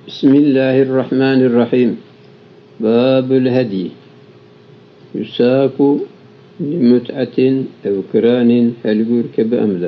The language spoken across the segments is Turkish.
Bismillahirrahmanirrahim. Babul hedi. Yusaku limut'atin ev kiranin hel yurkebe emle.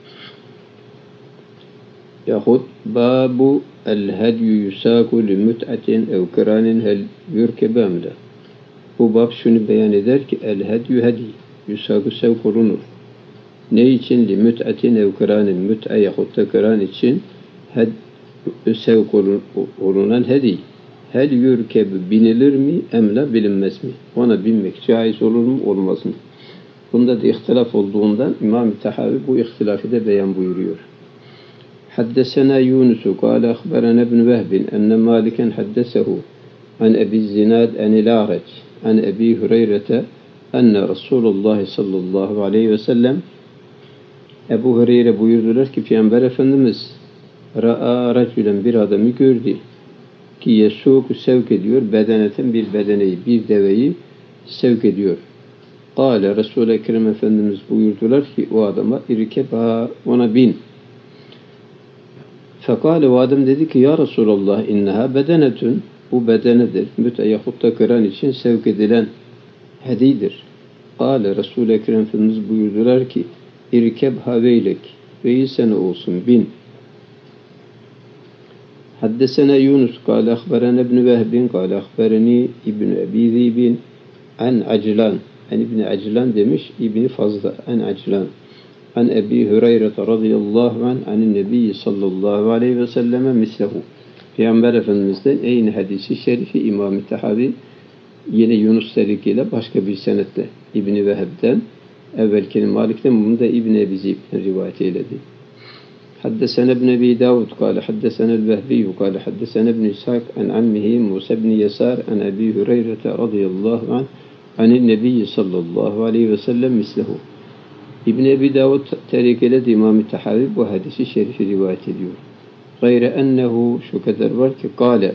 Yahut babu el hedyu yusaku limut'atin ev kiranin hel yurkebe emle. Bu bab şunu beyan eder ki el hedyu hedi. Yusaku sevk olunur. Ne için? Limut'atin ev kiranin. Mut'a yahut da kiran için sevk olunan hedi. Hel yürkeb binilir mi? Emla bilinmez mi? Ona binmek caiz olur mu? Olmaz mı? Bunda da ihtilaf olduğundan İmam-ı Tahavi bu ihtilafı da beyan buyuruyor. Haddesena Yunusu kâle akhberana ibn Vehbin enne Maliken haddesehu an Ebi Zinad enil A'reç an Ebi Hüreyrete enne Resulullah sallallahu aleyhi ve sellem Ebu Hüreyre buyurdular ki Peygamber Efendimiz ra'a racülen bir adamı gördü ki yesuku sevk ediyor bedeneten bir bedeneyi, bir deveyi sevk ediyor. Kâle Resul-i Ekrem Efendimiz buyurdular ki o adama irkebha, ona bin. Fekâle o adam dedi ki ya Resulallah inneha bedenetün, bu bedenedir. Müte yahut da kıran için sevk edilen hedidir. Kâle Resul-i Ekrem Efendimiz buyurdular ki irkebha veylek, veyi sene olsun, bin. Haddesena Yunus kâle akhberana ibn Vehbin kâle akhberani İbn Ebi Zibin an Aclan. İbn Aclan demiş, İbn Fazla an Aclan. An Ebi Hüreyre radıyallahu anh anin Nebi sallallahu aleyhi ve selleme mislehu. Peygamber Efendimiz'den aynı hadisi şerifi İmam-ı Tahavi yine Yunus tarikiyle başka bir senetle İbn Vehb'den evvelkinin Malik'ten bunu da İbn Ebi Zib'den rivayet eyledi. حدثنا ابن أبي داود قال حدثنا البهبي قال حدثنا ابن إسحاق عن عمه موسى بن يسار عن أبي هريرة رضي الله عنه عن النبي صلى الله عليه وسلم مثله. İbn Ebi Davud tarikeledi İmam-ı Tahavi bu hadisi şerifi rivayet ediyor. Gayre ennehu şu kadar var ki kâle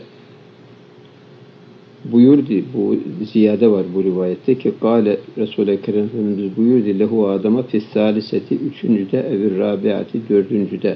buyurdu, bu ziyade var bu rivayette ki kâle Resul-i Ekrem Efendimiz buyurdu lehu adama fissaliseti üçüncüde evir rabiati dördüncüde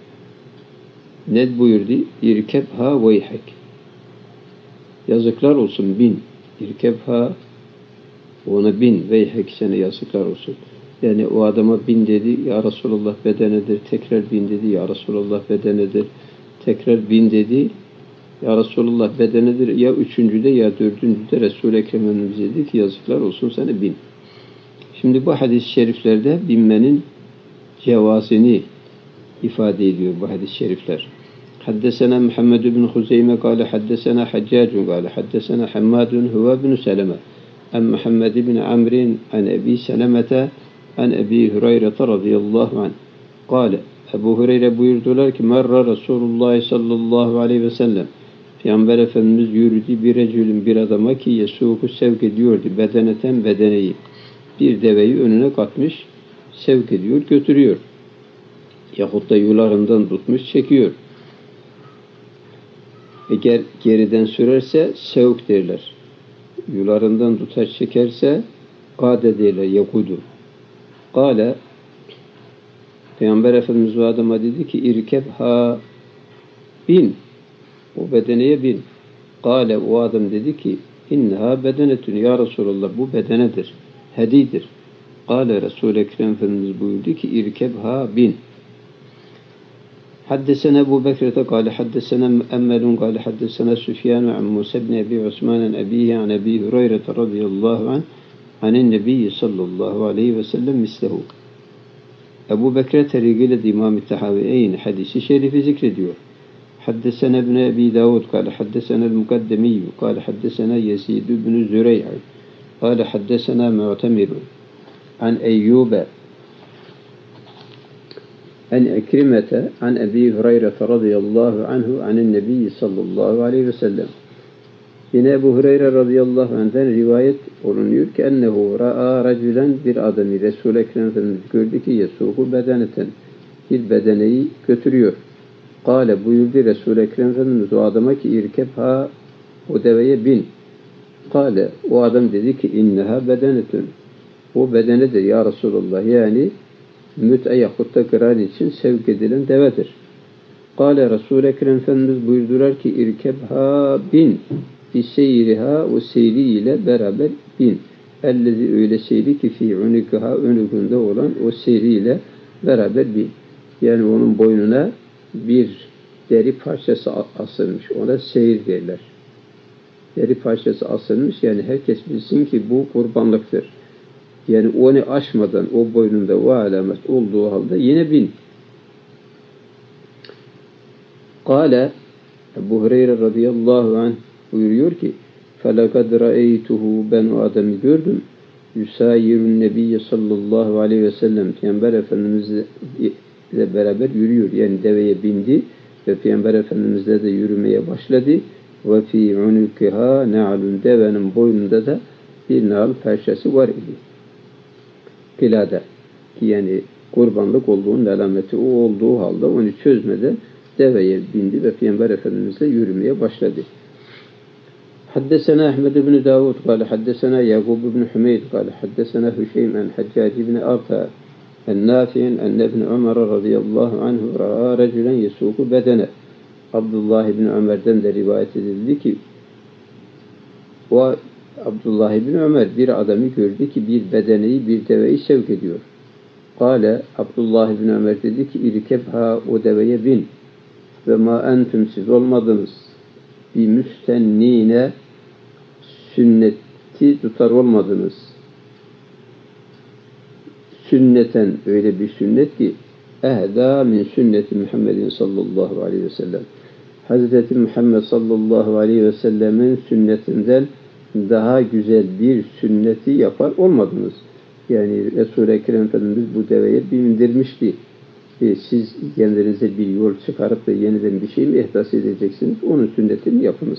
ne buyurdu? İrkebha veyhek, yazıklar olsun, bin. İrkebha, ona bin, veyhek, sana yazıklar olsun. Yani o adama bin dedi, ya Resulallah bedenedir, tekrar bin dedi, ya Resulallah bedenedir, tekrar bin dedi, ya Resulullah bedenedir, ya üçüncüde ya dördüncüde Resul-i Ekrem Efendimiz dedi ki yazıklar olsun sana, bin. Şimdi bu hadis-i şeriflerde binmenin cevazını ifade ediyor bu hadis-i şerifler. Haddesena Muhammed ibn Huzeyme kâle haddesena Haccacun kâle haddesena Hammadun huve ibn Seleme en Muhammed ibn Amrin en Ebi Selemete en Ebi Hüreyre radıyallahu anh kâle Ebu Hüreyre buyurdular ki merra Resulullah sallallahu aleyhi ve sellem Peygamber Efendimiz yürüdü bir adama ki yesuku sevk ediyordu bedeneten bedeneyi, bir deveyi önüne katmış sevk ediyor götürüyor yahut da yularından tutmuş çekiyor. Eğer geriden sürerse sevk derler, yularından tutar çekerse kade derler, yakudu. Kale Peygamber Efendimiz o adama dedi ki irkebha, bin, o bedeneye bin. Kale o adam dedi ki inneha bedenetün, ya Resulallah bu bedenedir, hedidir. Kale Resul-i Ekrem Efendimiz buyurdu ki irkebha, bin. Haddesena Ebu Bekir'te kâle haddesena Emmelun kâle haddesena Süfyan an Musa ibn Ebi Osman'ın ebihi an Ebi Hüreyre radıyallahu anh anin Nebi sallallahu aleyhi ve sellem mislehu. Ebu Bekir tarikiyle İmam-ı Tahavi aynı hadisi şerifi zikrediyor. Haddesena ibn Ebi Davud kâle haddesena el-Mukaddemiyyü kâle haddesena Yesid ibn Züreyh kâle haddesena Mu'temirun an Eyyube an Ekrimete an Ebi Hüreyre radıyallahu anhu anin Nebi sallallahu aleyhi ve sellem. Yine Ebu Hüreyre radıyallahu anh'den rivayet olunuyor ki ennehu ra'a racülen, bir adamı Resul-i Ekrem Efendimiz gördü ki yesuku bedeneten, bir bedeneyi götürüyor. Kâle buyurdu Resul-i Ekrem Efendimiz o adama ki irkebha, o deveye bin. Kâle o adam dedi ki inneha bedenetün, o bedenedir ya Resulullah, yani müt'e yahut da kıran için sevk edilen devedir. Kale Resul-i Ekrem Efendimiz buyurdular ki irkebha bin biseyriha o seyriyle beraber bin. Ellezi öyle seyri ki fi unikaha önükünde olan o seyriyle beraber bin. Yani onun boynuna bir deri parçası asılmış. Ona seyir derler. Deri parçası asılmış. Yani herkes bilsin ki bu kurbanlıktır. Yani onu aşmadan o boynunda o alamet olduğu halde yine bin. Kale Ebu Hureyre radıyallahu anh buyuruyor ki فَلَقَدْ رَأَيْتُهُ ben o adamı gördüm. Yusayirun Nebiyye sallallahu aleyhi ve sellem Peygamber Efendimizle beraber yürüyor. Yani deveye bindi ve Peygamber Efendimizle de yürümeye başladı. Ve fi unukiha na'lun devenin boynunda da bir nal parçası var idi. Kilade ki yani kurbanlık olduğunun alameti o olduğu halde onu çözmeden deveye bindi ve Peygamber Efendimizle yürümeye başladı. حدثنا أحمد بن داود قال حدثنا يعقوب بن حميد قال حدثنا هشيم عن حجاج بن أرطى النافع أن ابن عمر رضي الله عنه رأى رجلا يسوق بدنه Abdullah ibn Ömer'den de rivayet edildi ki o Abdullah ibn Ömer bir adamı gördü ki bir bedeneyi bir deveyi sevk ediyor. Kale Abdullah ibn Ömer dedi ki irkebha o deveye bin ve ma entum siz olmadınız bir müstennine sünneti tutar olmadınız. Sünneten öyle bir sünnet ki ehda min sünneti Muhammedin sallallahu aleyhi ve sellem. Hazreti Muhammed sallallahu aleyhi ve sellemin sünnetinden daha güzel bir sünneti yapar olmadınız. Yani Resul-i Ekrem Efendimiz bu deveye bindirmişti. Siz kendinize bir yol çıkarıp da yeniden bir şey mi ihdas edeceksiniz? Onun sünnetini yapınız.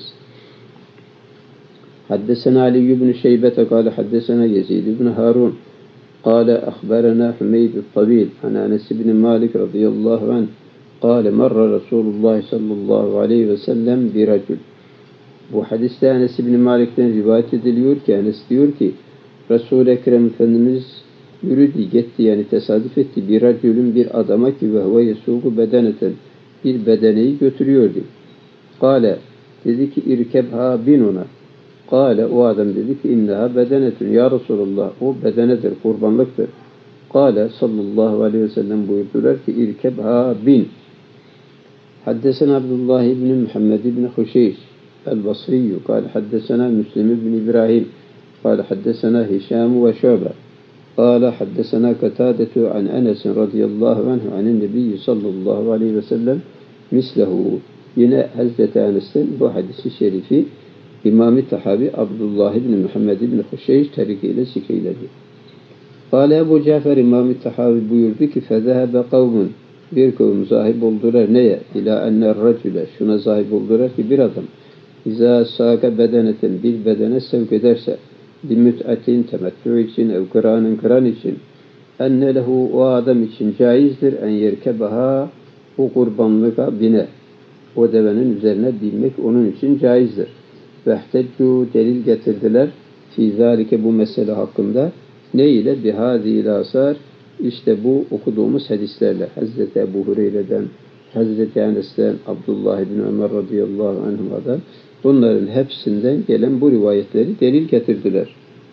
Haddesena Ali ibn Şeybete kâle haddesena Yezid ibn Harun kâle ahberena Hümeyd-i Tabil an Enes ibn Malik radıyallahu anh kâle marra Resulullah sallallahu aleyhi ve sellem bir racül. Bu hadiste Enes ibn Malik'ten rivayet ediliyor ki Enes diyor ki Resul-i Ekrem Efendimiz yürüdü, gitti yani tesadüf etti. Bir racülün bir adama ki ve huve yesuğu bedeneten bir bedeneyi götürüyordu. Kale dedi ki irkebha bin ona. Kale o adam dedi ki inneha bedenetun ya Resulullah o bedenedir, kurbanlıktır. Kale sallallahu aleyhi ve sellem buyurdular ki irkebha bin. Haddesena Abdullah ibn Muhammed ibn Huşeyş el-Basriyyü kale haddesena Müslim ibn İbrahim kale haddesena Hişam ve Şöbe قال حدثنا قتادة عن أنس رضي الله عنه عن النبي صلى الله عليه وسلم mislehu. Yine Hazreti Enes'ten bu hadisi şerifi İmam-ı Tahavi Abdullah ibn Muhammed ibn Huşeyş tarikiyle zikreyledi. Kâle Ebu Cafer İmam-ı Tahavi buyurdu ki fezehebe kavmun bir kavim zahib oldular neye? İlâ ennel racüle şuna zahib oldular ki bir adam İzâ sâke bedeneten bir bedene sevk ederse bir müt'atin temettü için ev kıran için enne lehu o adam için caizdir en yerkebaha o kurbanlığa bine o devenin üzerine binmek onun için caizdir. Vehteccu delil getirdiler fi zâlike bu mesele hakkında ne ile bihâzîl asar işte bu okuduğumuz hadislerle Hazreti Ebu Hureyre'den Hazreti Enes'ten Abdullah ibn Ömer radıyallahu anhuma'dan bunların hepsinden gelen bu rivayetleri delil getirdiler.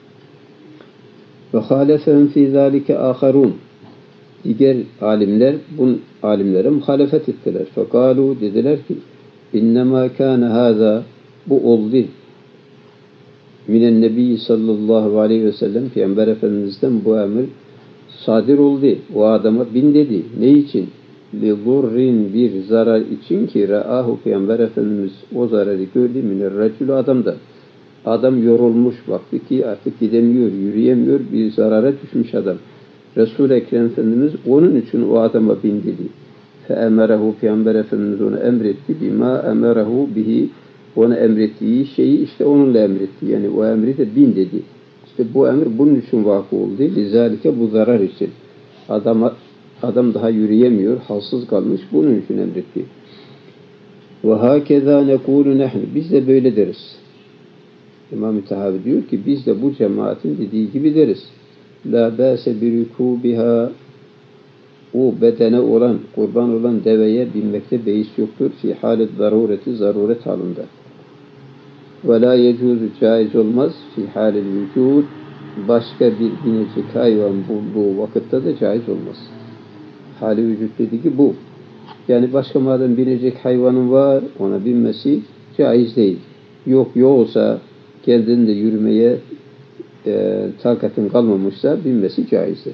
Ve halefehum fî zâlike âkharûn. Diğer alimler bu alimlere muhalefet ettiler. Fekâlû dediler ki innemâ kâne hâzâ bu oldu. Minen Nebi sallallahu aleyhi ve sellem Peygamber Efendimiz'den bu emir sadir oldu. O adama bin dedi. Ne için? Lizurrin bir zarar için ki ra'ahu Peygamber Efendimiz o zararı gördü minerracülü adamdan. Adam yorulmuş baktı ki artık gidemiyor, yürüyemiyor, bir zarara düşmüş adam. Resul-i Ekrem Efendimiz onun için o adama bin dedi. Feemerehu Peygamber Efendimiz onu emretti. Bima emerehu bihi ona emrettiği şeyi işte onunla emretti. Yani o emri de bin dedi. İşte bu emir bunun için vakı oldu. Lizalike bu zarar için. Adam daha yürüyemiyor, halsız kalmış. Bunun için emretti. Ve hakeza nekulu nehnu. Biz de böyle deriz. İmam-ı Tahavi diyor ki biz de bu cemaatin dediği gibi deriz. La bâse birikûbiha o bedene olan, kurban olan deveye binmekte beis yoktur. Fi hali zarureti, zaruret halinde. Ve la yecuzu, caiz olmaz. Fi halil vücud, başka bir binecek hayvan bulduğu vakitte de caiz olmaz. Hali vücut dediği ki bu. Yani başka madem binecek hayvanın var, ona binmesi caiz değil. Yok olsa, kendinde yürümeye takatın kalmamışsa binmesi caizdir.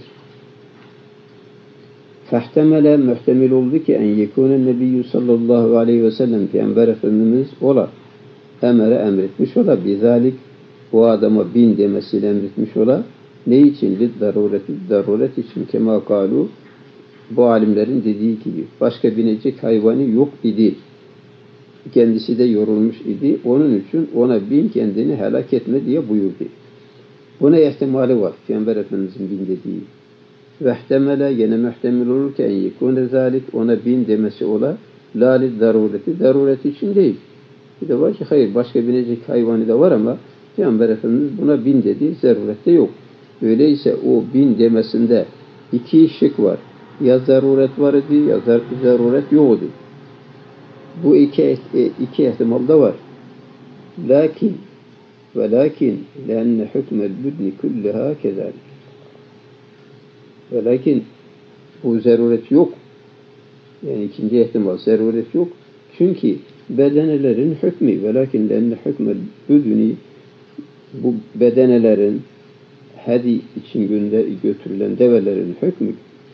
Fehtemele, muhtemel oldu ki en yekûnen nebiyyü sallallahu aleyhi ve sellem Peygamber Efendimiz ola, emretmiş ola, bizalik, o adama bin demesiyle emretmiş ola. Ne için? Daruret için, kema kalu, bu alimlerin dediği gibi, başka binecek hayvanı yok idi. Kendisi de yorulmuş idi. Onun için ona bin, kendini helak etme diye buyurdu. Buna ihtimali var. Peygamber Efendimiz'in bin dediği. Vehtemele, yine muhtemel olur ki en yekûne zâlik, ona bin demesi ola, lâli darureti, daruret için değil. Bir de var ki hayır, başka binecek hayvanı da var ama Peygamber Efendimiz buna bin dedi, zarurette yok. Öyleyse o bin demesinde iki şık var. Ya zaruret var idi, ya zaruret yok idi. Bu iki ihtimal da var. Lakin لأن حكم البدن كلها كذلك. Lakin bu zaruret yok. Yani ikinci ihtimal zaruret yok. Çünkü bedenelerin hükmü velakin لأن حكم البدن, bu bedenelerin hadi için götürülen develerin hükmü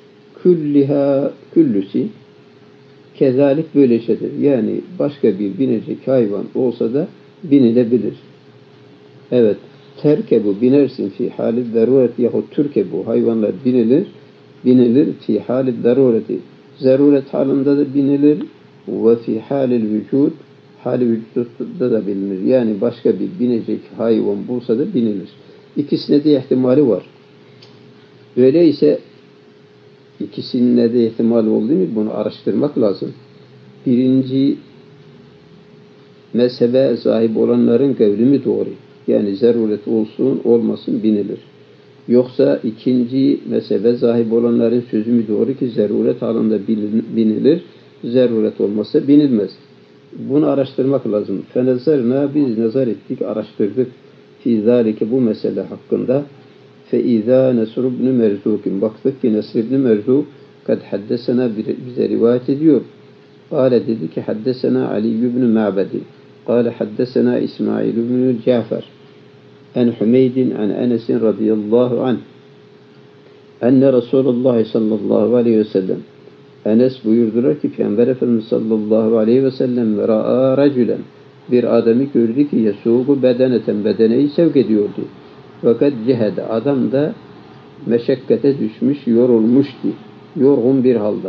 küllüsü kezalik böyle şeydir. Yani başka bir binecek hayvan olsa da binilebilir. Evet, terkebu binersin fi hali zaruret yahut türkebu, hayvanlar binilir fi hali zarureti. Zaruret halinde de binilir ve fi halil vücud, hali vücutta da binilir. Yani başka bir binecek hayvan bulsa da binilir. İkisine de ihtimali var. Öyleyse ikisine de ihtimal olduğu mu bunu araştırmak lazım. Birinci mezhebe sahip olanların kavli mi doğru? Yani zaruret olsun olmasın binilir. Yoksa ikinci mezhebe sahip olanların sözü mü doğru ki zaruret halinde binilir, zaruret olmazsa binilmez. Bunu araştırmak lazım. Fenezerna, biz nazar ettik, araştırdık. Fi zâlike, bu mesele hakkında. فَاِذَا نَسْرُ بْنُ مَرْزُوكٍ, baktık ki Nesr ibn Merzuk kad haddesena, bize rivayet ediyor. Kale, dedi ki haddesena Ali ibn Ma'bedi. Kale haddesena İsmail ibn Cafer. En Hümeydin an Enes'in radıyallahu anh. Enne Resulullah sallallahu aleyhi ve sellem. Enes buyurdular ki Peygamber Efendimiz sallallahu aleyhi ve sellem ra'a racülen, bir adamı gördü ki yesuğu bedeneten, bedeneyi sevk ediyordu. Fakat cehede, adam da meşakkate düşmüş, yorulmuştu. Yorgun bir halde.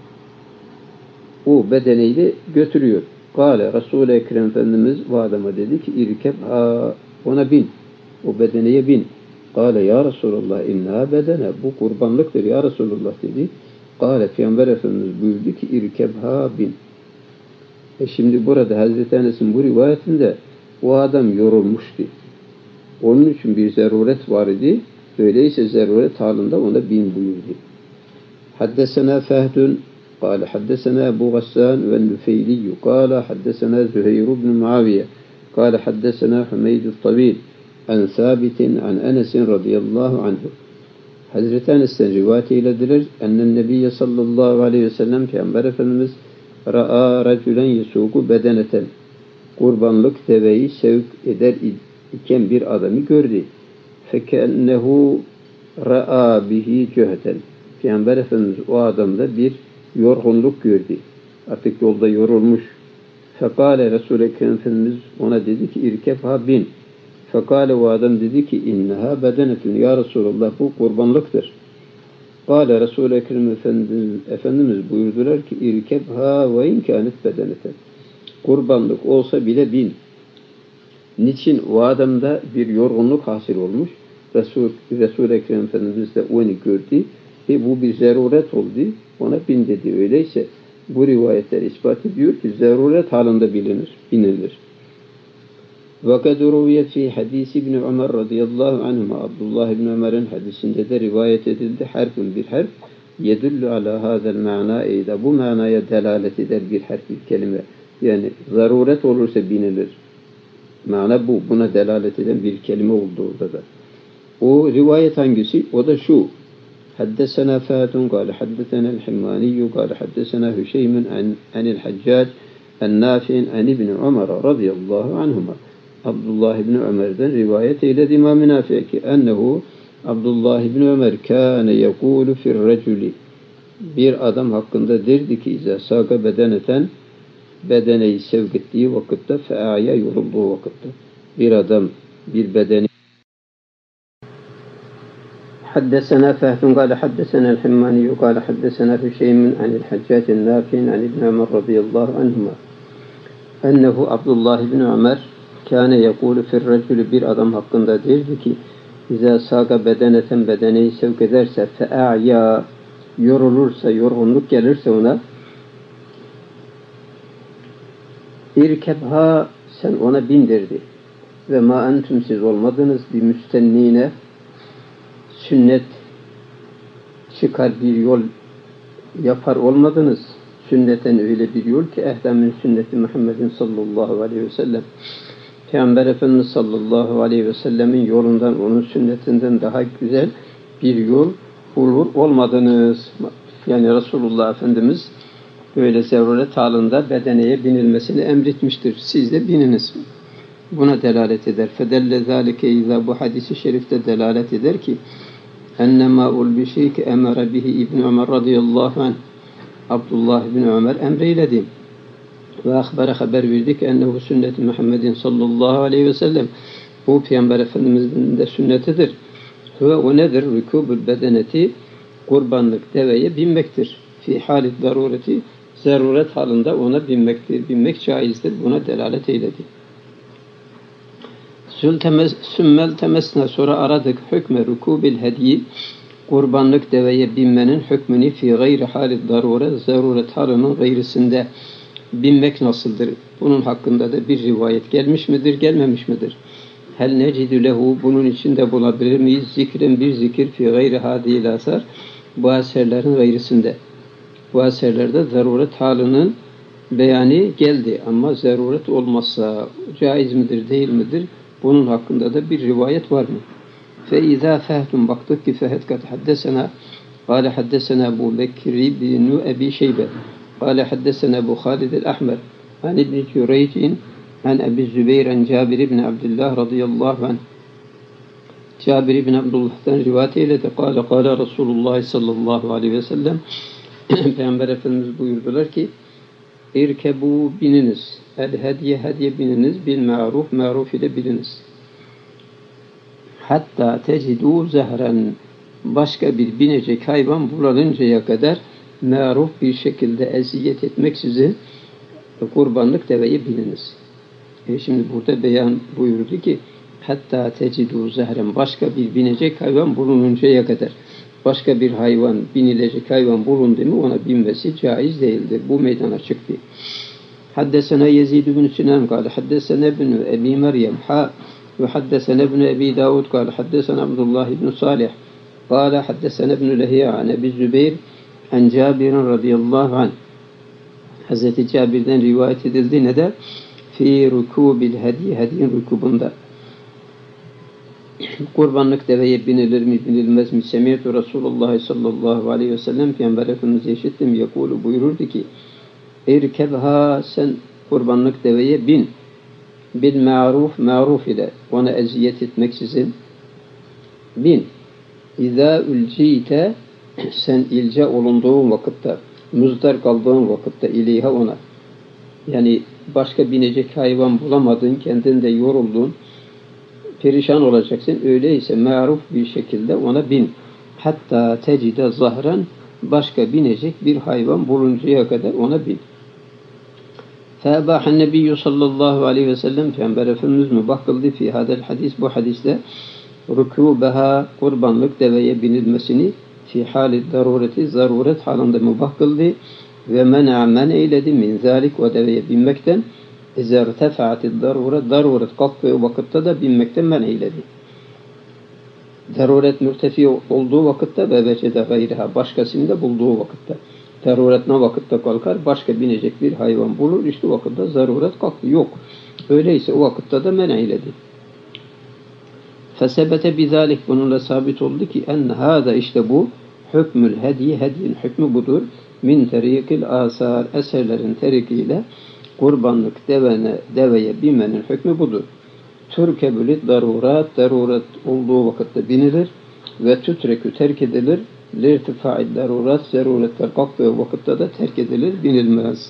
O bedeneyi de götürüyor. Kale, Resul-i Ekrem Efendimiz bu adama dedi ki irkeb, ona bin. O bedeneye bin. Kale, ya Resulallah inna bedene, bu kurbanlıktır ya Resulullah dedi. Kale, Peygamber Efendimiz buyurdu ki irkebha, bin. Şimdi burada Hazreti Enes'in bu rivayetinde o adam yorulmuştu. Onun için bir zaruret var idi. Öyleyse zaruret halinde ona bin buyurdu. Haddesena Fehdun, kâle haddesena Ebu Gassan ve Nüfeyliyyü, kâle haddesena Züheyr ibn Muaviye, kâle haddesena Hümeyd-i Tabil, en Sabitin, an Enes'in radıyallahu anhu. Hazreti Enes'ten rivayet eylediler. Ennen Nebiyye sallallahu aleyhi ve sellem, Peygamber Efendimiz ra'a racülen yesuku bedeneten, kurbanlık deveyi sevk eder iken bir adamı gördü. Fekennehu ra'a bihi cöhden. Peygamber Efendimiz o adamda bir yorgunluk gördü. Artık yolda yorulmuş. Fekale, Resul-i Ekrem Efendimiz ona dedi ki irkebha, bin. Fekale, o adam dedi ki inneha bedenetun ya Resulullah, bu kurbanlıktır. Kale, Resul-i Ekrem Efendimiz buyurdular ki irkebha ve inkânet bedeneten. Kurbanlık olsa bile bin. Niçin? O adamda bir yorgunluk hasıl olmuş. Resul-i Ekrem Efendimiz de onu gördü ve bu bir zaruret oldu. Ona bin dedi. Öyleyse bu rivayetler ispat ediyor ki zaruret halinde binilir. وَقَدْ رُوِيَتْ فِي حَدِيثِ İbn Ömer radıyallahu anhuma, Abdullah İbn Ömer'in hadisinde de rivayet edildi. Harfun bir harf. yedullu ala hadel mana eyda. Bu manaya delalet eder bir harf, bir kelime. Yani zaruret olursa binilir. Mana bu. Buna delalet eden bir kelime olduğunda da. O rivayet hangisi? O da şu. Haddesena Fatun kâle haddesena el-Himmaniyyü kâle haddesena Hüşeymun anil Haccac en-Nafi'in an İbni Ömer radıyallahu anhuma. Abdullah İbni Ömer'den rivayet eyledi İmam-ı Nafi ki ennehu Abdullah İbni Ömer kâne yekûlu fir-reculi, bir adam hakkında derdi ki izâ sâka bedeneten, bedeneyi sevk ettiği vakitte fe'âya yorulduğu vakitte. Bir adam bir bedeni حدثنا فهد قال حدثنا الحماني قال حدثنا هشيم عن الحجاج النافع عن ابن عمر رضي الله عنهما أنه عبد الله بن عمر كان يقول في الرجل bir adam hakkında derdi ki İza saga bedeneten, bedeneyi sevk ederse fe'a'ya, yorulursa, yorgunluk gelirse ona irkebha, sen ona bindirdi ve ma entum, siz olmadınız bir müstennine, sünnet çıkar bir yol yapar olmadınız. Sünneten öyle bir yol ki ehlemin sünneti Muhammedin sallallahu aleyhi ve sellem. Peygamber Efendimiz sallallahu aleyhi ve sellemin yolundan, onun sünnetinden daha güzel bir yol bulur olmadınız. Yani Resulullah Efendimiz böyle zaruret halinde bedeneye binilmesini emretmiştir. Siz de bininiz. Buna delalet eder. Fedelle zâlike izâ, bu hadisi şerifte delalet eder ki ennemâ ulbişîke emere bihi İbn Ömer radıyallahu anh, Abdullah İbni Ömer emreyledi. Ve akbere, haber verdik ennehu sünnet-i Muhammedin sallallahu aleyhi ve sellem, bu Peygamber Efendimiz'in de sünnetidir. Ve o nedir? Rükûbül bedeneti, kurbanlık deveye binmektir. Fi halit darureti, zaruret halinde ona binmektir. Binmek caizdir. Buna delalet eyledi. Sümmel temesne, sonra aradık hükme rükûbil hediyi, kurbanlık deveye binmenin hükmünü fi gayri halit darure, zaruret halinin gayrisinde binmek nasıldır? Bunun hakkında da bir rivayet gelmiş midir, gelmemiş midir? Hel necidü lehu, bunun içinde bulabilir miyiz? Zikrin, bir zikir fi gayri hadiyil asar, bu eserlerin gayrisinde. Bu eserlerde zaruret halinin beyanı geldi ama zaruret olmazsa caiz midir, değil midir? Bunun hakkında da bir rivayet var mı? فَاِذَا فَهْتُمْ, baktık ki Fehd kat haddesena, قال حدثنا أبو بكر بن أبي شيبة قال حدثنا أبو خالد الأحمر عن ابن جريج عن أبي الزبير عن جابر بن عبد الله رضي الله عنه. Cabir ibn Abdullah'tan rivayet eyledi. Kâle Resulullah sallallahu aleyhi ve sellem, Peygamber Efendimiz buyurdular ki İrkebu, bininiz, el hediye, hediye bininiz, bil ma'ruf, ma'ruf ile bininiz. Hatta tecidû zehren, başka bir binecek hayvan buluncuya kadar ma'ruf bir şekilde eziyet etmeksizin kurbanlık deveye bininiz. Şimdi burada beyan buyurdu ki hatta tecidû zehren, başka bir binecek hayvan bulununcaya kadar. Başka bir hayvan, binilecek hayvan bulundu mu ona binmesi caiz değildir. Bu meydana çıktı. Haddesena Yezid ibn Sinan kâle haddesena ibn Ebi Meryem ve haddesena ibn Ebi Davud kâle haddesena Abdullah ibn Salih kâle haddesena ibn Lehiya an Ebi Zübeyr an Cabir'in radıyallahu anh. Hazreti Cabir'den rivayet edildi. Ne der? Fi rükûbil hediye, hediyin rükûbunda. Kurbanlık deveye binilir mi, binilmez mi? Semiyetü Resulullah sallallahu aleyhi ve sellem, Peygamber Efendimiz'i işittim. Yekulu, buyururdu ki İrkebha, sen kurbanlık deveye bin. Bil ma'ruf, ma'ruf ile, ona eziyet etmeksizin bin. İzâ ülcîte, sen ilce olunduğun vakitte, muzdar kaldığın vakitte ileyha, ona. Yani başka binecek hayvan bulamadın, kendin de yoruldun, perişan olacaksın. Öyleyse ma'ruf bir şekilde ona bin. Hatta tecide zahran, başka binecek bir hayvan buluncaya kadar ona bin. Fe'ebâhen nebiyyü sallallahu aleyhi ve sellem, Peygamber Efendimiz mübah kıldı fi hadel hadis, bu hadiste rükûbeha, kurbanlık deveye binilmesini fi halit darureti, zaruret halinde mübah kıldı ve men eyledi min zalik, o deveye binmekten izertefa'atid darure, daruret kalktığı vakitte de binmekten men eyledi. Zaruret mürtefi olduğu vakitte ve vecede gayriha, başkasını da bulduğu vakitte. Zaruret ne vakitte kalkar? Başka binecek bir hayvan bulur. İşte o vakitte zaruret kalktı. Yok. Öyleyse o vakitte de men eyledi. Fesebete bizalik, bununla sabit oldu ki en hâda, işte bu hükmül hediye, hediyin hükmü budur. Min terikil asar, eserlerin terikiyle kurbanlık deveye binmenin hükmü budur. Türkebülü darurat, daruret olduğu vakitte binilir ve tütrekü terk edilir. Lirtifai darurat, zaruretler kalktığı vakitte de terk edilir, binilmez.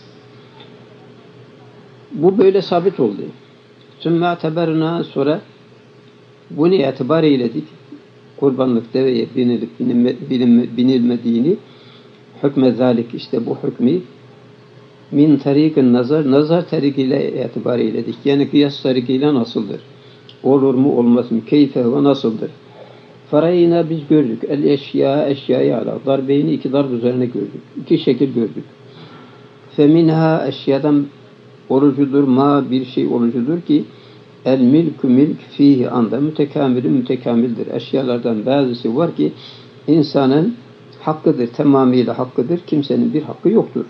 Bu böyle sabit oldu. Sümme teberna, sonra bunu itibar eyledik. Kurbanlık deveye binilmediğini, hükme zalik, işte bu hükmü min tarikin nazar tarikiyle itibar eyledik. Yani kıyas tarikiyle nasıldır? Olur mu olmaz mı? Keyfe ve nasıldır? Farayına biz gördük. El eşyayı ala. Darbeyni iki darb üzerine gördük. İki şekil gördük. Feminha, eşyadan olucudur. Ma, bir şey olucudur ki el milkü milk fihi anda mütekamildir. Eşyalardan bazısı var ki insanın hakkıdır, tamamıyla hakkıdır. Kimsenin bir hakkı yoktur.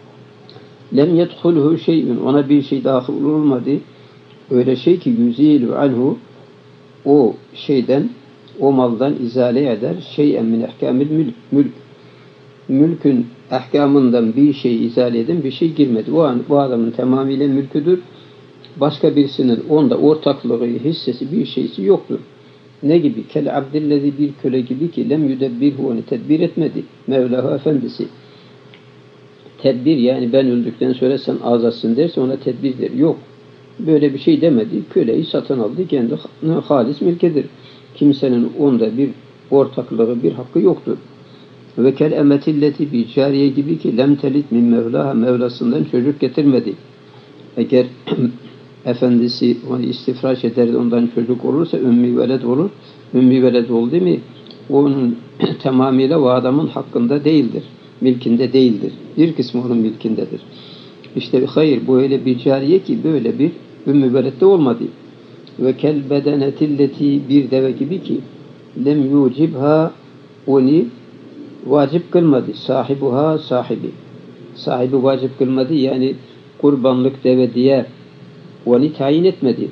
Lem yedhulhu şey'ün, ona bir şey dahil olmadı. Öyle şey ki yüzilu anhu, o şeyden, o maldan izale eder. Şey'en min ehkamil mülk. Mülkün ahkamından bir şey izale eden bir şey girmedi. Bu adamın tamamıyla mülküdür. Başka birisinin onda ortaklığı, hissesi, bir şeysi yoktur. Ne gibi? Kel abdillezi, bir köle gibi ki lem yüdebbirhu, onu tedbir etmedi. Mevlahu efendisi. Tedbir, yani ben öldükten sonra sen azatsın derse ona tedbirdir. Yok. Böyle bir şey demedi. Köleyi satın aldı. Kendi halis mülkedir. Kimsenin onda bir ortaklığı, bir hakkı yoktur. Ve kel emetilleti, bir cariye gibi ki lem telit min mevlaha, Mevlasından çocuk getirmedi. Eğer efendisi onu istifraş eder, ondan çocuk olursa ümmü veled olur. Ümmü veled oldu mu onun tamamıyla o adamın hakkında değildir. Milkinde değildir. Bir kısmı onun milkindedir. İşte hayır, bu öyle bir cariye ki böyle bir ümmü veled de olmadı. Ve kel bedenetilleti, bir deve gibi ki lem yucibha, onu vacip kılmadı. Sahibuha, sahibi vacip kılmadı, yani kurbanlık deve diye onu tayin etmedi.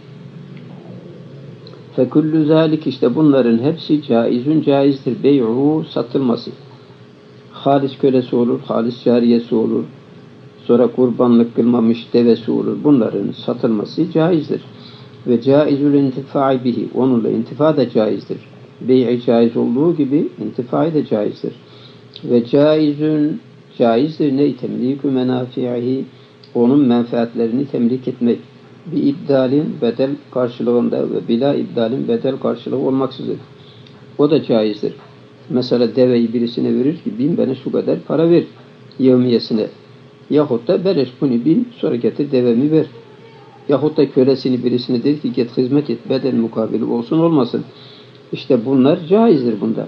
Fekullu zalik, işte bunların hepsi caizdir. Bey'uhu, satılması. Halis kölesi olur, halis cariyesi olur. Sonra kurbanlık kılmamış devesi olur. Bunların satılması caizdir. Ve caizül intifai bihi, onunla intifa da caizdir. Bey'i caiz olduğu gibi intifai de caizdir. Ve caizdir ne? Temlikü menafi'ihi, onun menfaatlerini temlik etmek. Bir ibdalin, bedel karşılığında ve bila ibdalin, bedel karşılığı olmaksızın. O da caizdir. Mesela deveyi birisine verir ki bin bana şu kadar para ver yevmiyesine. Yahut da beleş bunu bin, sonra getir devemi ver. Yahut da kölesini birisine der ki git hizmet et, bedel mukabili olsun olmasın. İşte bunlar caizdir bunda.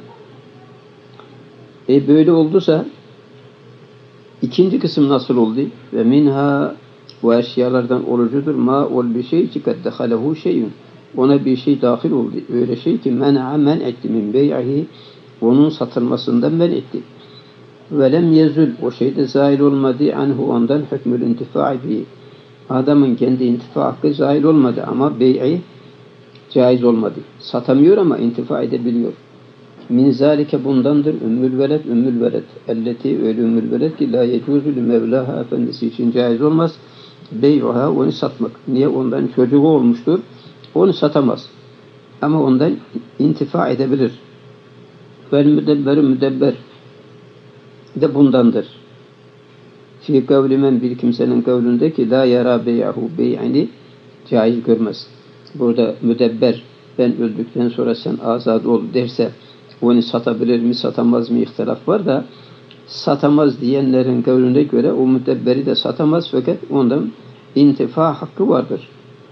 Böyle olduysa ikinci kısım nasıl oldu? Ve minha, bu eşyalardan olucudur. Ma ol bir şey ki kad dehalehu şeyun, ona bir şey dahil oldu. Öyle şey ki men etti min bey'ihi, onun satılmasından men etti. Ve lem yezul, o şeyde zahil olmadı anhu, ondan hükmül intifai bihi, adamın kendi intifa hakkı zahil olmadı ama bey'i caiz olmadı. Satamıyor ama intifa edebiliyor. Min zalike, bundandır ümmül veled elleti, öyle ümmül veled ki la yecuzu li mevlaha, efendisi için caiz olmaz bey'uha, onu satmak. Niye? Ondan çocuğu olmuştur, onu satamaz ama ondan intifa edebilir. Vel müdebber de bundandır. Fi kavlimen, bir kimsenin kavlinde ki la yara bey'ahu, bey'ini caiz görmez. Burada müdebber, ben öldükten sonra sen azad ol derse onu satabilir mi, satamaz mı ihtilaf var da, satamaz diyenlerin kavline göre o müdebberi de satamaz, fakat ondan intifa hakkı vardır.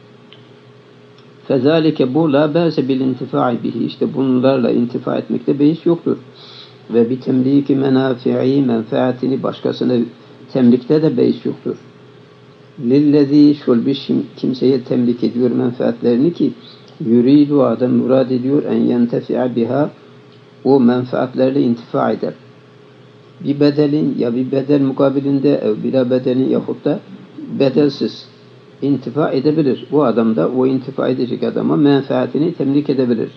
Fezalike, bu la bâse bil intifai bihi, işte bunlarla intifa etmekte beis yoktur. Ve bi temliki menafi'i, menfaatini başkasına temlikte de beis yoktur. Lillezî, şul bir kimseye temlik ediyor menfaatlerini ki Yuridu adam murad ediyor en yentefi'a biha o menfaatlerle intifa eder. Bir bedelin ya bir bedel mukabilinde bila bedelin yahut da bedelsiz intifa edebilir. Bu adam da o intifa edecek adama menfaatini temlik edebilir.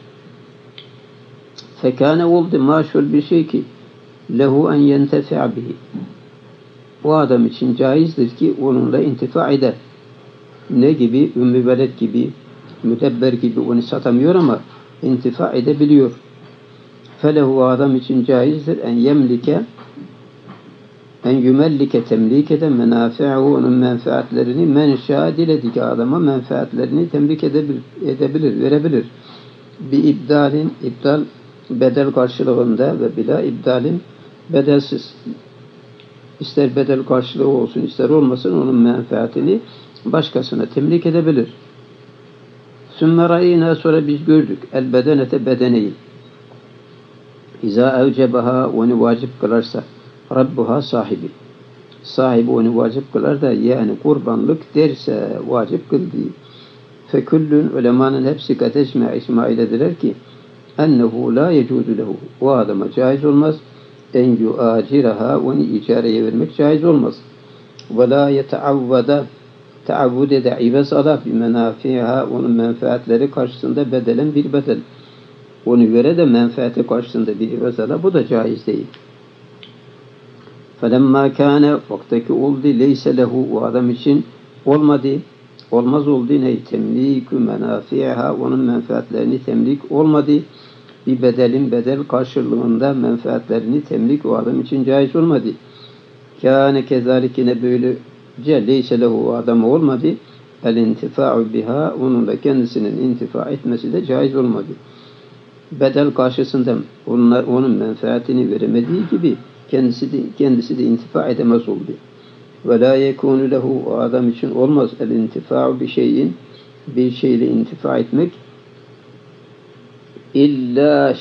Fekâne oldu maşhur bir şey ki lehu en yentefi'a bihi. O adam için caizdir ki onunla intifa eder. Ne gibi? Ümmü veled gibi, müdebber gibi onu satamıyor ama intifa edebiliyor. Felehu adam için caizdir en yemlike en yümellike temlik eden menafi'u onun menfaatlerini men şâ dilediği adama menfaatlerini temlik edebilir, verebilir. Bir ibdal bedel karşılığında ve bila ibdalin bedelsiz. İster bedel karşılığı olsun ister olmasın onun menfaatini başkasına temlik edebilir. Sümme ra'yna sonra biz gördük el bedenete bedeneyi. İza evcebaha onu vacip kılarsa Rabbuha sahibi. Sahibi onu vacip kılar da yani kurbanlık derse vacip kıldığı. Feküllün ulemanın hepsi icma ilediler ki ennehu la yecudu lehu. O adama caiz olmaz. En yuaciraha onu icareye vermek caiz olmaz. Ve la yeteavvada taavvud ede ivez ala bi menafiha onun menfaatleri karşısında bedelen bir bedel. Onu vere de menfaati karşısında bir ivez ala bu da caiz değil. Felemma kâne vaktaki oldu leyse lehu o adam için olmaz oldu ne temlikü menafiha onun menfaatlerini temlik olmadı. Bir bedelin bedel karşılığında menfaatlerini temlik o adam için caiz olmadı. Kâne kezalikine böylece leyse lehu o adam olmadı. El intifa'u biha onunla kendisinin intifa etmesi de caiz olmadı. Bedel karşısında onun menfaatini veremediği gibi kendisi de intifa edemez oldu. Ve la yekûnü lehu o adam için olmaz el intifa'u bir şeyle intifa etmek illa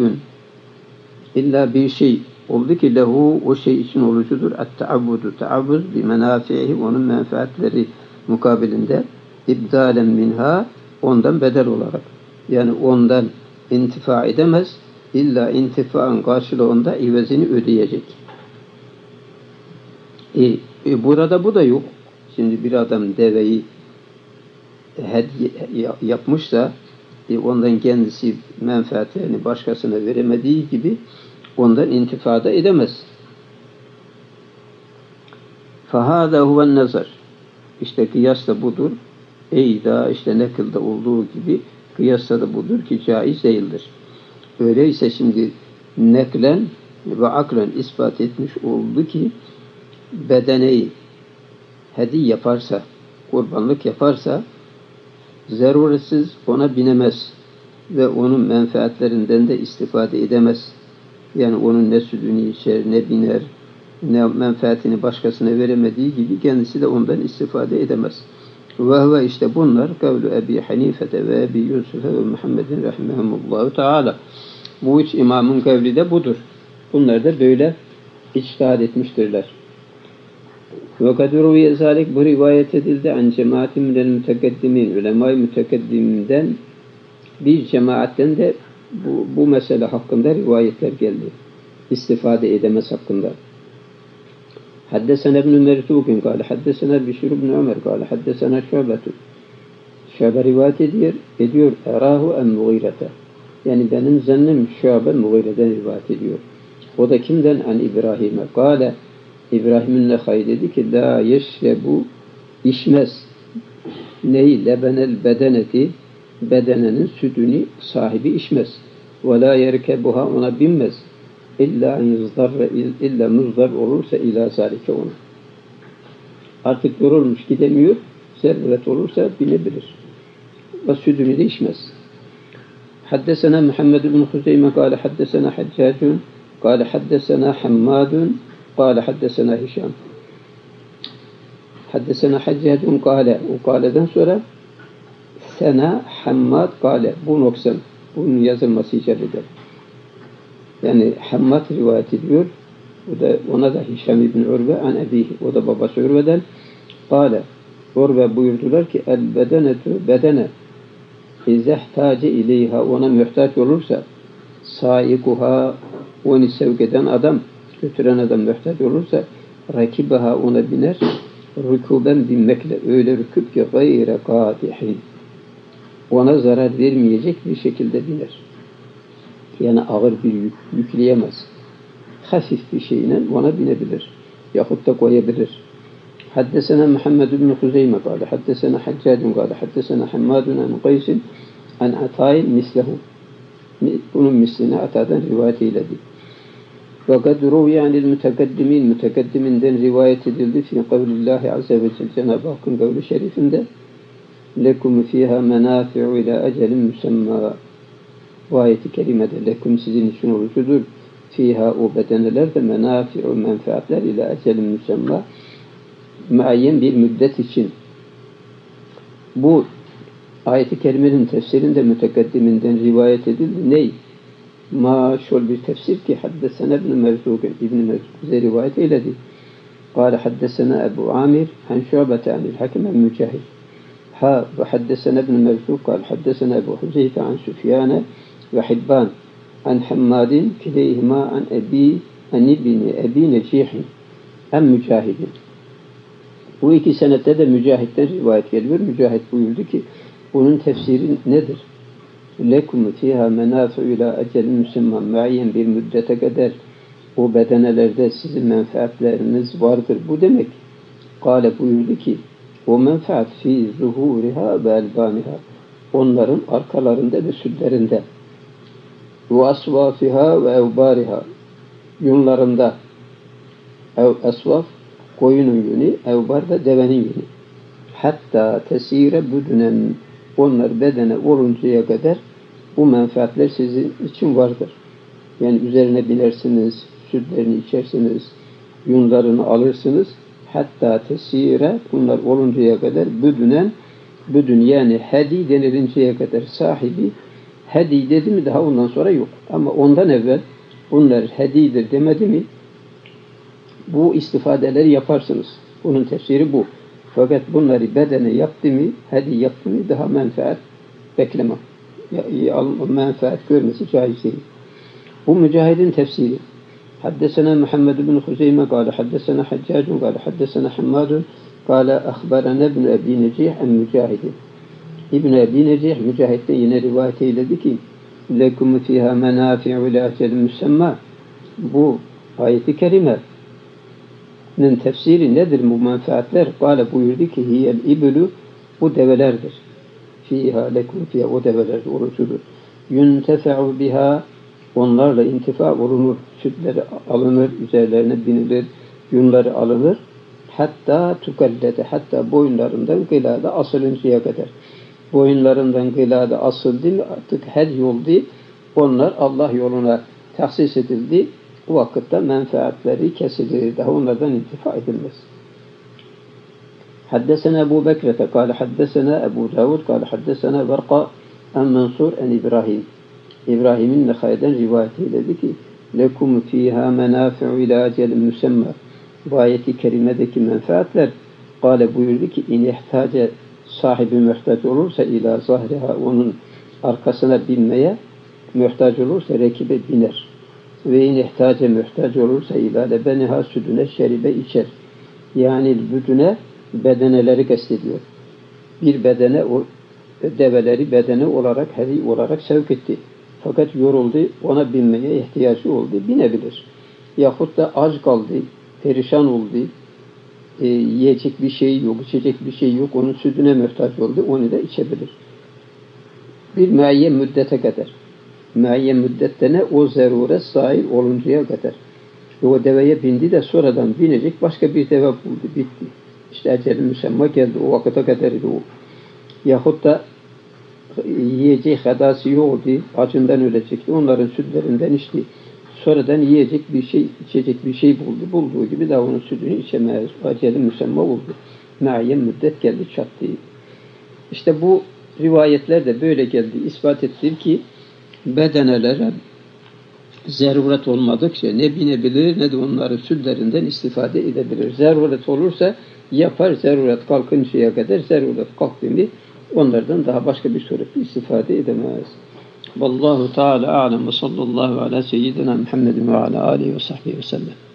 bir şey oldu ki lehu o şey için olucudur. Ta'abbuz bi menafihi onun menfaatleri mukabilinde ibdalen minha ondan bedel olarak. Yani ondan intifa edemez. İlla intifaın karşılığında ivezini ödeyecek. Burada bu da yok. Şimdi bir adam deveyi hediye yapmışsa ondan kendisi menfaatlerini başkasına veremediği gibi ondan intifada edemez. فَهَذَا هُوَ النَّظَرِ İşte kıyas da budur. Eyda işte nakılda olduğu gibi kıyasta da budur ki caiz değildir. Öyleyse şimdi neklen ve aklen ispat etmiş oldu ki bedeneyi hediye yaparsa, kurbanlık yaparsa zaruretsiz ona binemez ve onun menfaatlerinden de istifade edemez. Yani onun ne sütünü içer, ne biner, ne menfaatini başkasına veremediği gibi kendisi de ondan istifade edemez. Ve işte bunlar kavlu Ebi Hanifete ve Ebi Yusuf'e ve Muhammedin rahimehumullahu teala. Bu üç imamın kavli de budur. Bunlar da böyle içtihad etmiştirler. Ve kadruviye zalik bu rivayet edildi an cemaatin minel mütekaddimin ulema-i mütekaddiminden bir cemaatten de bu mesele hakkında rivayetler geldi. İstifade edemez hakkında. Haddesena ibn Mertuk'un kâle haddesena Bişir ibn Ömer kâle haddesena Şu'betun. Şu'be rivayet ediyor erahu en Mughirete. Yani benim zannım Şu'be Mughire'den rivayet ediyor. O da kimden? An İbrahim'e. Kâle İbrahim'in Nehai dedi ki la yeşrebu içmez. Neyi? Lebenel bedeneti bedenenin sütünü sahibi içmez. Ve la yerkebuha ona binmez. İlla muzdar olursa ila zalike ona. Artık yorulmuş gidemiyor. Servet olursa binebilir. Ve sütünü de içmez. Haddesena Muhammed ibn Huzeyme kâle haddesena Haccacun kâle haddesena Hammadun kâle haddesena Hişam. Haddesena Haccacun kâle o kâleden sonra Sena Hammad kâle bu noksan bunun yazılması icap eder. Yani Hammad rivayet ediyor. Ona da Hişam ibn Urve an ebihi. O da babası Urve'den. Kâle Urve buyurdular ki el bedenetu bedene İzehtace ileyha, ona muhtaç olursa, saikuha, onu sevk eden adam, götüren adam muhtaç olursa, rakibaha, ona biner, rükuben binmekle, öyle rüküp ki gayre kadihin, ona zarar vermeyecek bir şekilde biner. Yani ağır bir yük yükleyemez. Hafif bir şeyle ona binebilir. Yahut da koyabilir. Haddesena Muhammed ibn Huzeyme kâle, haddesena Haccacun kâle, haddesena Hammadun an Qaysin an Atay'in mislehu. Bunun mislini Ata'dan rivayet eyledi. Ve kad ruviyanil mütekaddimin, mütekaddiminden rivayet edildi fi kavlillahi azze ve celle, Cenab-ı Hakk'ın kavli şerifinde lekum fiha menafi'u ila ecelin müsemma. Bu ayet-i kerimede lekum, sizin için oluşudur. Fiha, o bedenelerde, menafi'u, menfaatler, ila ecelin müsemma, muayyen bir müddet için. Bu ayet-i kerimenin tefsirinde mütekaddiminden rivayet edildi. Ney? Maşol bir tefsir ki haddesena ibn Mevzuk, İbn Mevzuk bize rivayet eyledi. Kâle haddesena Ebu Amir an Şu'bete anil Hakim en Mücahid. Ha ve haddesena ibn Mevzuk kâle haddesena Ebu Huzeyfe an Süfyane ve Hibban an Hammadin kileyhima an Ebi Necihin en Mücahidin. Bu iki senette de Mücahit'ten rivayet geliyor. Mücahit buyurdu ki bunun tefsiri nedir? Lekum fiha menafi'u ila ecelin müsemma, muayyen bir müddete kadar o bedenelerde sizin menfaatleriniz vardır. Bu demek. Kâle buyurdu ki o menfaat fi zuhuriha ve elbaniha, onların arkalarında ve südlerinde, ve asvafiha ve evbariha, yunlarında, asvaf koyunun yünü, evbar da devenin yünü. Hatta tesire büdünen, onlar bedene oluncaya kadar bu menfaatler sizin için vardır. Yani üzerine binersiniz, sütlerini içersiniz, yunlarını alırsınız. Hatta tesire, bunlar oluncaya kadar büdünen, büdün yani hedi denilinceye kadar, sahibi hedi dedi mi daha ondan sonra yok. Ama ondan evvel bunlar hedidir demedi mi bu istifadeleri yaparsınız. Bunun tefsiri bu. Fakat bunları bedene yaptı mı, hedi yaptı mı daha menfaat beklemem. Menfaat görmesi caiz değil. Bu Mücahid'in tefsiri. Haddesena Muhammed ibn Huzeyme kâle, haddesena Haccacun kâle, haddesena Hammadun kâle, ahbarana ibn Ebi Necih en Mücahidin. İbn Ebi Necih, Mücahid'de yine rivayet eyledi ki lekum fiha menafi'u ila ecelin müsemma. Bu ayet-i kerimenin tefsiri nedir bu menfaatler? Kâle buyurdu ki hiyel iblu, bu develerdir. Fiha lekum fiha, o develerdir, orucudur. Yuntefe'u biha, onlarla intifa olunur, sütleri alınır, üzerlerine binilir, yunları alınır. Hatta tukallete, hatta boyunlarından gılada asılıncaya kadar. Boyunlarından gılada asıldı, artık her yoldu. Onlar Allah yoluna tahsis edildi. Bu vakitte menfaatleri kesilir. Daha onlardan intifa edilmez. Haddesena Ebu Bekrete kâle haddesena Ebu Davud kâle haddesena Verqa en Mansur en İbrahim. İbrahim'in Nekhay'den rivayet eyledi ki lekum fiha menafi'u ila ecelin müsemma. Bu ayeti kerimedeki menfaatler, kâle buyurdu ki in ihtace, sahibi muhtaç olursa ila zahriha, onun arkasına binmeye muhtaç olursa rekibe biner. Ve in ihtace, muhtaç olursa ila lebeniha, sütüne şeribe içer. Yani bütüne bedeneleri kastediyor. Bir bedene, o develeri bedene olarak, hedi olarak sevk etti. Fakat yoruldu, ona binmeye ihtiyacı oldu, binebilir. Yahut da aç kaldı, perişan oldu, yiyecek bir şey yok, içecek bir şey yok, onun sütüne muhtaç oldu, onu da içebilir. Bir muayyen müddete kadar. Muayyen müddette ne? O zaruret sahip oluncaya kadar. O deveye bindi de sonradan binecek, başka bir deve buldu, bitti. İşte ecel-i müsemma geldi, o vakıta kadarıydı o. Yahut da yiyecek hadası yoktu, acından ölecekti, onların sütlerinden içti. Sonradan yiyecek bir şey, içecek bir şey buldu. Bulduğu gibi daha onun sütünü içemez. Acele müsemma oldu. Muayyen müddet geldi, çattı. İşte bu rivayetler de böyle geldi. İspat ettir ki bedenelere zaruret olmadıkça ne binebilir ne de onların sütlerinden istifade edebilir. Zaruret olursa yapar, zaruret kalkıncaya kadar, zaruret kalktı mı onlardan daha başka bir surette istifade edemez. Vallahu Teala a'lem ve sallallahu ala seyyidina Muhammedin ve ala alihi ve sahbihi ve sellem.